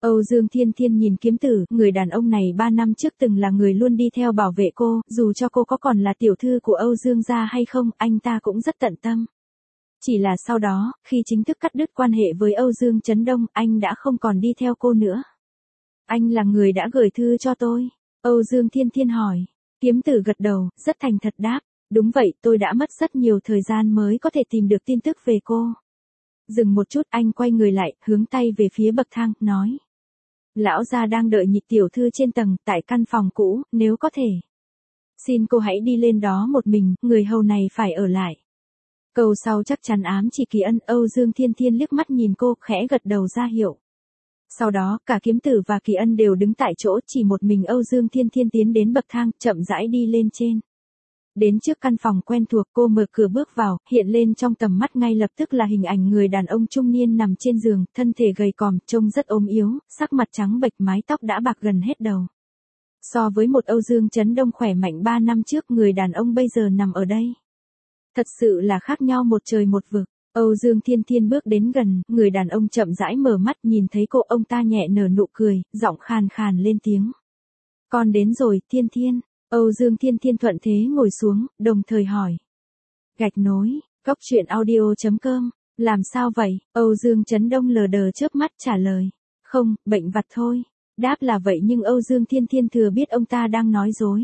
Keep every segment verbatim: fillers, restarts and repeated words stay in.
Âu Dương Thiên Thiên nhìn Kiếm Tử, người đàn ông này ba năm trước từng là người luôn đi theo bảo vệ cô, dù cho cô có còn là tiểu thư của Âu Dương gia hay không, anh ta cũng rất tận tâm. Chỉ là sau đó, khi chính thức cắt đứt quan hệ với Âu Dương Chấn Đông, anh đã không còn đi theo cô nữa. Anh là người đã gửi thư cho tôi. Âu Dương Thiên Thiên hỏi. Kiếm Tử gật đầu, rất thành thật đáp. Đúng vậy, tôi đã mất rất nhiều thời gian mới có thể tìm được tin tức về cô. Dừng một chút, anh quay người lại, hướng tay về phía bậc thang, nói. Lão gia đang đợi Nhị tiểu thư trên tầng, tại căn phòng cũ, nếu có thể. Xin cô hãy đi lên đó một mình, người hầu này phải ở lại. Câu sau chắc chắn ám chỉ Kỳ Ân. Âu Dương Thiên Thiên liếc mắt nhìn cô, khẽ gật đầu ra hiệu. Sau đó, cả Kiếm Tử và Kỳ Ân đều đứng tại chỗ, chỉ một mình Âu Dương Thiên Thiên tiến đến bậc thang, chậm rãi đi lên trên. Đến trước căn phòng quen thuộc, cô mở cửa bước vào, hiện lên trong tầm mắt ngay lập tức là hình ảnh người đàn ông trung niên nằm trên giường, thân thể gầy còm, trông rất ốm yếu, sắc mặt trắng bệch, mái tóc đã bạc gần hết đầu. So với một Âu Dương Chấn Đông khỏe mạnh ba năm trước, người đàn ông bây giờ nằm ở đây. Thật sự là khác nhau một trời một vực. Âu Dương Thiên Thiên bước đến gần, người đàn ông chậm rãi mở mắt, nhìn thấy cô, ông ta nhẹ nở nụ cười, giọng khàn khàn lên tiếng. Con đến rồi, Thiên Thiên. Âu Dương Thiên Thiên thuận thế ngồi xuống, đồng thời hỏi. Gạch nối, góc truyện audio chấm com, làm sao vậy? Âu Dương Chấn Đông lờ đờ chớp mắt trả lời. Không, bệnh vặt thôi. Đáp là vậy nhưng Âu Dương Thiên Thiên thừa biết ông ta đang nói dối.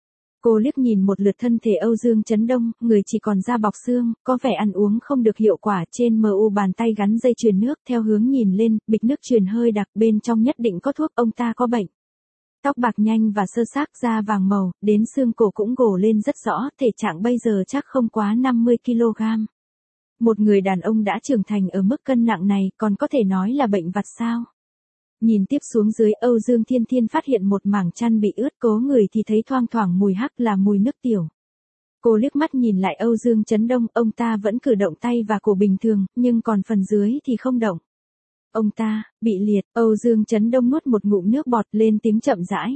Cô liếc nhìn một lượt thân thể Âu Dương Chấn Đông, người chỉ còn da bọc xương, có vẻ ăn uống không được hiệu quả, trên mờ u bàn tay gắn dây chuyền nước, theo hướng nhìn lên, bịch nước truyền hơi đặc, bên trong nhất định có thuốc, ông ta có bệnh. Tóc bạc nhanh và sơ xác, da vàng màu, đến xương cổ cũng gồ lên rất rõ, thể trạng bây giờ chắc không quá năm mươi ki lô gam. Một người đàn ông đã trưởng thành ở mức cân nặng này, còn có thể nói là bệnh vặt sao? Nhìn tiếp xuống dưới, Âu Dương Thiên Thiên phát hiện một mảng chăn bị ướt, cố người thì thấy thoang thoảng mùi hắc, là mùi nước tiểu. Cô liếc mắt nhìn lại Âu Dương Chấn Đông, ông ta vẫn cử động tay và cổ bình thường, nhưng còn phần dưới thì không động. Ông ta, bị liệt. Âu Dương Chấn Đông nuốt một ngụm nước bọt, lên tiếng chậm rãi.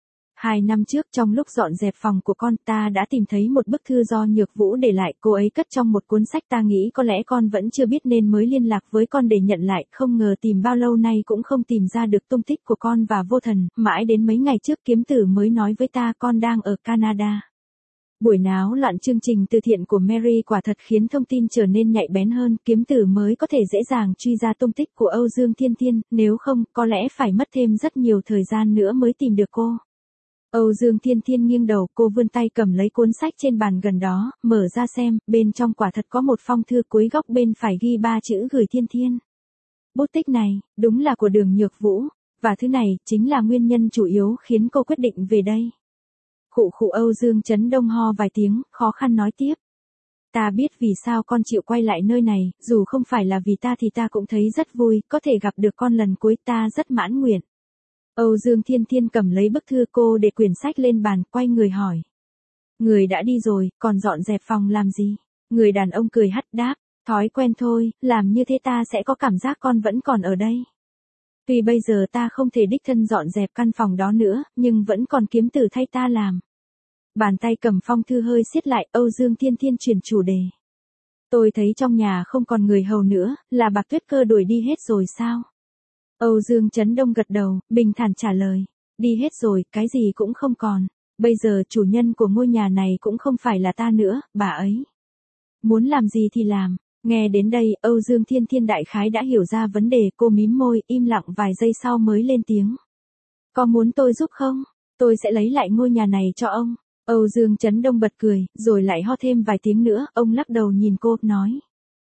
Hai năm trước, trong lúc dọn dẹp phòng của con, ta đã tìm thấy một bức thư do Nhược Vũ để lại, cô ấy cất trong một cuốn sách, ta nghĩ có lẽ con vẫn chưa biết nên mới liên lạc với con để nhận lại, không ngờ tìm bao lâu nay cũng không tìm ra được tung tích của con và Vô Thần, mãi đến mấy ngày trước Kiếm Tử mới nói với ta con đang ở Canada. Buổi náo loạn chương trình từ thiện của Mary quả thật khiến thông tin trở nên nhạy bén hơn, Kiếm Tử mới có thể dễ dàng truy ra tung tích của Âu Dương Thiên Thiên, nếu không, có lẽ phải mất thêm rất nhiều thời gian nữa mới tìm được cô. Âu Dương Thiên Thiên nghiêng đầu, cô vươn tay cầm lấy cuốn sách trên bàn gần đó, mở ra xem, bên trong quả thật có một phong thư, cuối góc bên phải ghi ba chữ gửi Thiên Thiên. Bút tích này, đúng là của Đường Nhược Vũ, và thứ này, chính là nguyên nhân chủ yếu khiến cô quyết định về đây. Khụ khụ. Âu Dương Chấn Đông ho vài tiếng, khó khăn nói tiếp. Ta biết vì sao con chịu quay lại nơi này, dù không phải là vì ta thì ta cũng thấy rất vui, có thể gặp được con lần cuối, ta rất mãn nguyện. Âu Dương Thiên Thiên cầm lấy bức thư, cô để quyển sách lên bàn, quay người hỏi. Người đã đi rồi, còn dọn dẹp phòng làm gì? Người đàn ông cười hắt đáp, thói quen thôi, làm như thế ta sẽ có cảm giác con vẫn còn ở đây. Tuy bây giờ ta không thể đích thân dọn dẹp căn phòng đó nữa, nhưng vẫn còn Kiếm Tử thay ta làm. Bàn tay cầm phong thư hơi siết lại, Âu Dương Thiên Thiên chuyển chủ đề. Tôi thấy trong nhà không còn người hầu nữa, là Bạc Tuyết Cơ đuổi đi hết rồi sao? Âu Dương Chấn Đông gật đầu, bình thản trả lời. Đi hết rồi, cái gì cũng không còn. Bây giờ chủ nhân của ngôi nhà này cũng không phải là ta nữa, bà ấy. Muốn làm gì thì làm. Nghe đến đây, Âu Dương Thiên Thiên đại khái đã hiểu ra vấn đề, cô mím môi, im lặng vài giây sau mới lên tiếng. Có muốn tôi giúp không? Tôi sẽ lấy lại ngôi nhà này cho ông. Âu Dương Chấn Đông bật cười, rồi lại ho thêm vài tiếng nữa, ông lắc đầu nhìn cô, nói.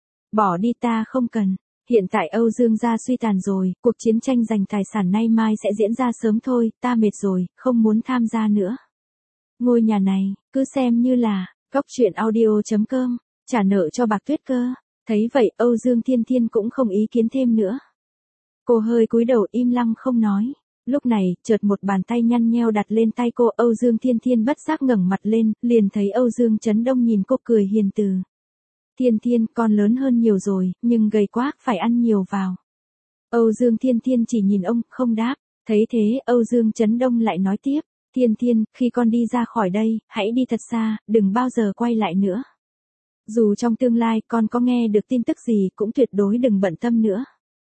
Bỏ đi, ta không cần. Hiện tại Âu Dương gia suy tàn rồi, cuộc chiến tranh giành tài sản nay mai sẽ diễn ra sớm thôi, ta mệt rồi, không muốn tham gia nữa. Ngôi nhà này, cứ xem như là, góc truyện audio chấm com, trả nợ cho Bạc Tuyết Cơ. Thấy vậy, Âu Dương Thiên Thiên cũng không ý kiến thêm nữa. Cô hơi cúi đầu im lặng không nói. Lúc này, chợt một bàn tay nhăn nheo đặt lên tay cô, Âu Dương Thiên Thiên bất giác ngẩng mặt lên, liền thấy Âu Dương Chấn Đông nhìn cô cười hiền từ. Thiên Thiên, con lớn hơn nhiều rồi, nhưng gầy quá, phải ăn nhiều vào. Âu Dương Thiên Thiên chỉ nhìn ông, không đáp. Thấy thế, Âu Dương Chấn Đông lại nói tiếp. Thiên Thiên, khi con đi ra khỏi đây, hãy đi thật xa, đừng bao giờ quay lại nữa. Dù trong tương lai con có nghe được tin tức gì, cũng tuyệt đối đừng bận tâm nữa.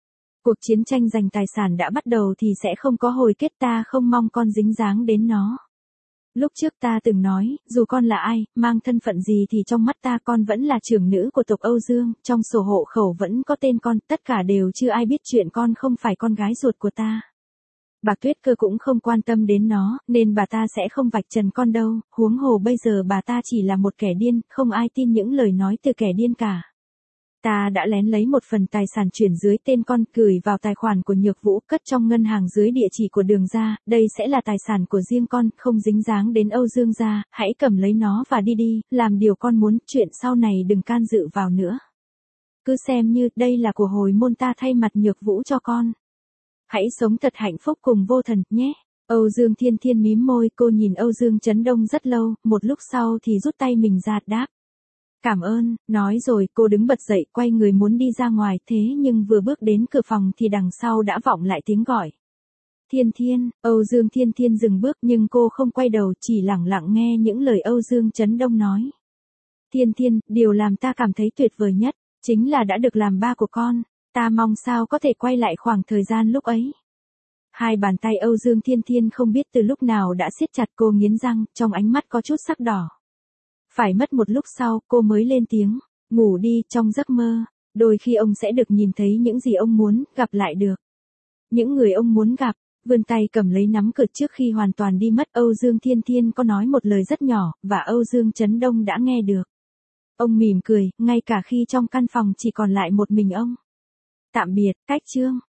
Cuộc chiến tranh giành tài sản đã bắt đầu thì sẽ không có hồi kết, ta không mong con dính dáng đến nó. Lúc trước ta từng nói, dù con là ai, mang thân phận gì thì trong mắt ta con vẫn là trưởng nữ của tộc Âu Dương, trong sổ hộ khẩu vẫn có tên con, tất cả đều chưa ai biết chuyện con không phải con gái ruột của ta. Bà Tuyết Cơ cũng không quan tâm đến nó, nên bà ta sẽ không vạch trần con đâu, huống hồ bây giờ bà ta chỉ là một kẻ điên, không ai tin những lời nói từ kẻ điên cả. Ta đã lén lấy một phần tài sản chuyển dưới tên con, gửi vào tài khoản của Nhược Vũ, cất trong ngân hàng dưới địa chỉ của Đường gia, đây sẽ là tài sản của riêng con, không dính dáng đến Âu Dương gia, hãy cầm lấy nó và đi đi, làm điều con muốn, chuyện sau này đừng can dự vào nữa. Cứ xem như, đây là của hồi môn ta thay mặt Nhược Vũ cho con. Hãy sống thật hạnh phúc cùng vô thần, nhé. Âu Dương Thiên Thiên mím môi, cô nhìn Âu Dương Chấn Đông rất lâu, một lúc sau thì rút tay mình ra, đáp. Cảm ơn, nói rồi cô đứng bật dậy, quay người muốn đi ra ngoài, thế nhưng vừa bước đến cửa phòng thì đằng sau đã vọng lại tiếng gọi. Thiên Thiên, Âu Dương Thiên Thiên dừng bước nhưng cô không quay đầu, chỉ lặng lặng nghe những lời Âu Dương Chấn Đông nói. Thiên Thiên, điều làm ta cảm thấy tuyệt vời nhất, chính là đã được làm ba của con, ta mong sao có thể quay lại khoảng thời gian lúc ấy. Hai bàn tay Âu Dương Thiên Thiên không biết từ lúc nào đã siết chặt, cô nghiến răng, trong ánh mắt có chút sắc đỏ. Phải mất một lúc sau, cô mới lên tiếng, ngủ đi, trong giấc mơ, đôi khi ông sẽ được nhìn thấy những gì ông muốn, gặp lại được. Những người ông muốn gặp, vươn tay cầm lấy nắm cờ trước khi hoàn toàn đi mất. Âu Dương Thiên Thiên có nói một lời rất nhỏ, và Âu Dương Chấn Đông đã nghe được. Ông mỉm cười, ngay cả khi trong căn phòng chỉ còn lại một mình ông. Tạm biệt, cách chương.